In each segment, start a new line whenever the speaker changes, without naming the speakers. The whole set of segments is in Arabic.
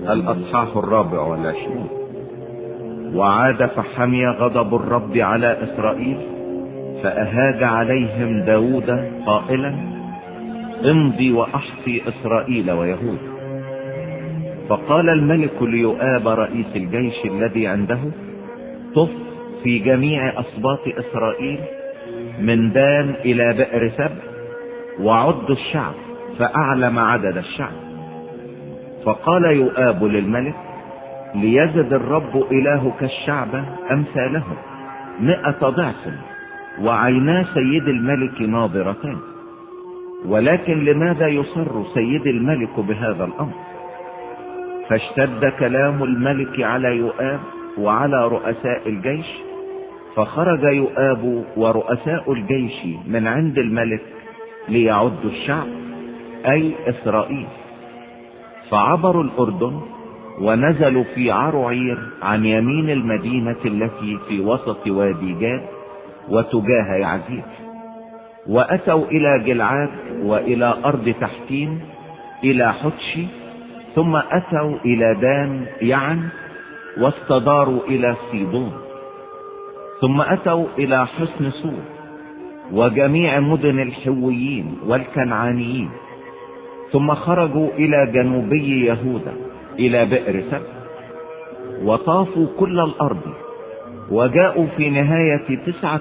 الأصحاح 24. وعاد فحمي غضب الرب على إسرائيل، فأهاج عليهم داود قائلا: امضي وأحصي إسرائيل ويهود. فقال الملك ليؤاب رئيس الجيش الذي عنده: طف في جميع أسباط إسرائيل من دان إلى بئر سبع، وعد الشعب فأعلم عدد الشعب. فقال يؤاب للملك: ليزد الرب إلهك الشعب أمثالهم 100 ضعف، وعينا سيد الملك ناظرتان. ولكن لماذا يصر سيد الملك بهذا الأمر؟ فاشتد كلام الملك على يؤاب وعلى رؤساء الجيش، فخرج يؤاب ورؤساء الجيش من عند الملك ليعدوا الشعب، أي إسرائيل. فعبروا الأردن ونزلوا في عروعير عن يمين المدينة التي في وسط وادي جاد وتجاه يعزير، وأتوا إلى جلعاد وإلى أرض تحتين إلى حتشي، ثم أتوا إلى دان يعن واستداروا إلى سيدون، ثم أتوا إلى حصن سور وجميع مدن الحويين والكنعانيين، ثم خرجوا إلى جنوبي يهوذا إلى بئر سبع، وطافوا كل الأرض، وجاءوا في نهاية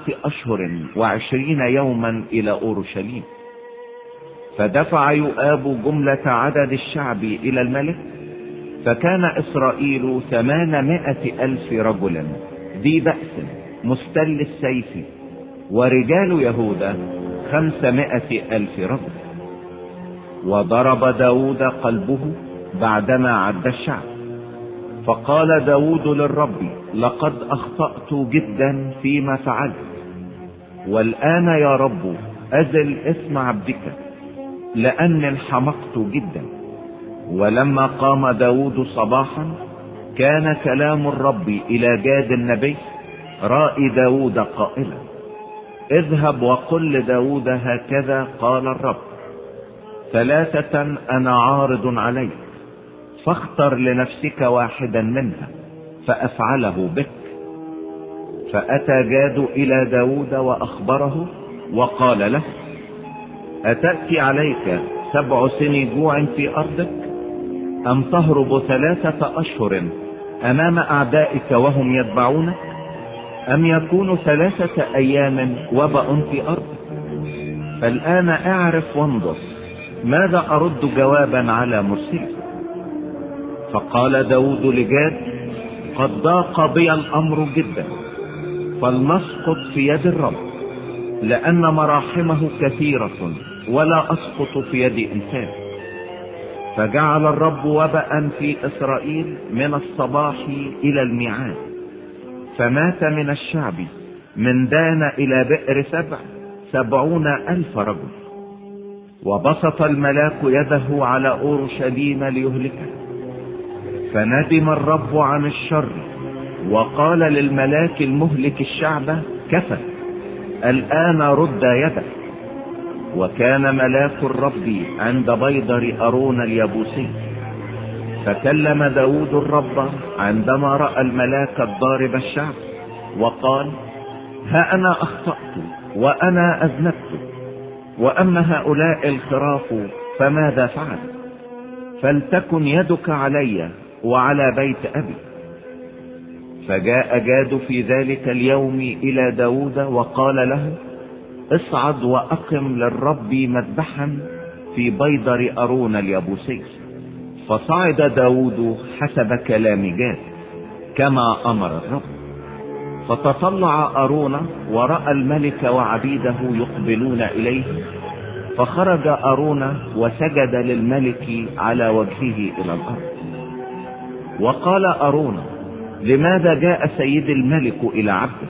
29 يوما إلى أورشليم. فدفع يؤاب جملة عدد الشعب إلى الملك، فكان إسرائيل 800,000 رجل ذي بأس مستل السيف، ورجال يهوذا 500,000 رجل. وضرب داود قلبه بعدما عد الشعب، فقال داود للرب: لقد أخطأت جدا فيما فعلت، والآن يا رب أزل اسم عبدك، لأني انحمقت جدا. ولما قام داود صباحا، كان كلام الرب إلى جاد النبي رائي داود قائلا: اذهب وقل لداود هكذا قال الرب: 3 أنا عارض عليك، فاختر لنفسك واحدا منها فأفعله بك. فأتى جاد إلى داود وأخبره وقال له: أتأتي عليك 7 سنين جوع في أرضك، أم تهرب 3 أشهر أمام أعدائك وهم يتبعونك، أم يكون 3 أيام وباء في أرضك؟ فالآن أعرف وانظر ماذا أرد جوابا على مرسلك. فقال داود لجاد: قد ضاق بي الأمر جدا، فلنسقط في يد الرب، لأن مراحمه كثيرة ولا أسقط في يد إنسان. فجعل الرب وباء في إسرائيل من الصباح إلى الميعاد، فمات من الشعب من دان إلى بئر سبع 70,000 رجل. وبسط الملاك يده على أورشليم ليهلكه، فندم الرب عن الشر وقال للملاك المهلك الشعب: كفى، الآن رد يدك. وكان ملاك الرب عند بيضر أرون اليبوسي، فكلم داود الرب عندما رأى الملاك الضارب الشعب وقال: ها أنا أخطأت وأنا أذنبت، وأما هؤلاء الخراف فماذا فعل؟ فلتكن يدك علي وعلى بيت أبي. فجاء جاد في ذلك اليوم إلى داود وقال له: اصعد وأقم للرب مذبحا في بيضر أرون اليبوسي. فصعد داود حسب كلام جاد كما أمر الرب. فتطلع أرون ورأى الملك وعبيده يقبلون إليه، فخرج أرون وسجد للملك على وجهه إلى الأرض. وقال أرون: لماذا جاء سيد الملك إلى عبده؟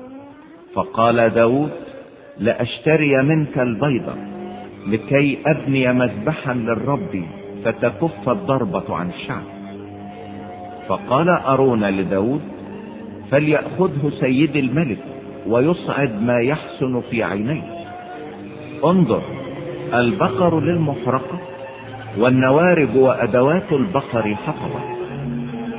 فقال داود: لأشتري منك البيضة لكي أبني مذبحا للرب فتكف الضربة عن الشعب. فقال أرون لداود: فليأخذه سيد الملك ويصعد ما يحسن في عينيه. انظر، البقر للمحرقة، والنوارج وأدوات البقر حطبة،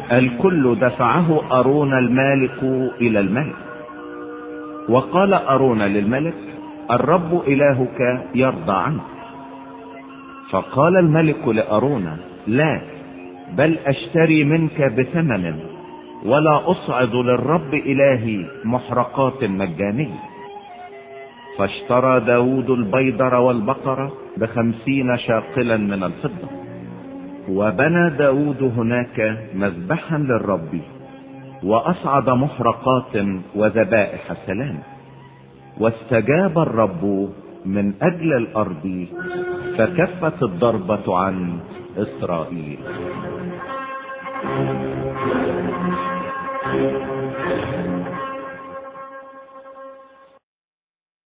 الكل دفعه أرون المالك إلى الملك. وقال أرون للملك: الرب إلهك يرضى عنك. فقال الملك لأرون: لا، بل أشتري منك بثمن، ولا أصعد للرب إلهي محرقات مجانية. فاشترى داود البيضر والبقرة ب50 شاقلا من الفضة. وبنى داود هناك مذبحا للرب، وأصعد محرقات وذبائح سلام. واستجاب الرب من أجل الأرض، فكفت الضربة عن إسرائيل.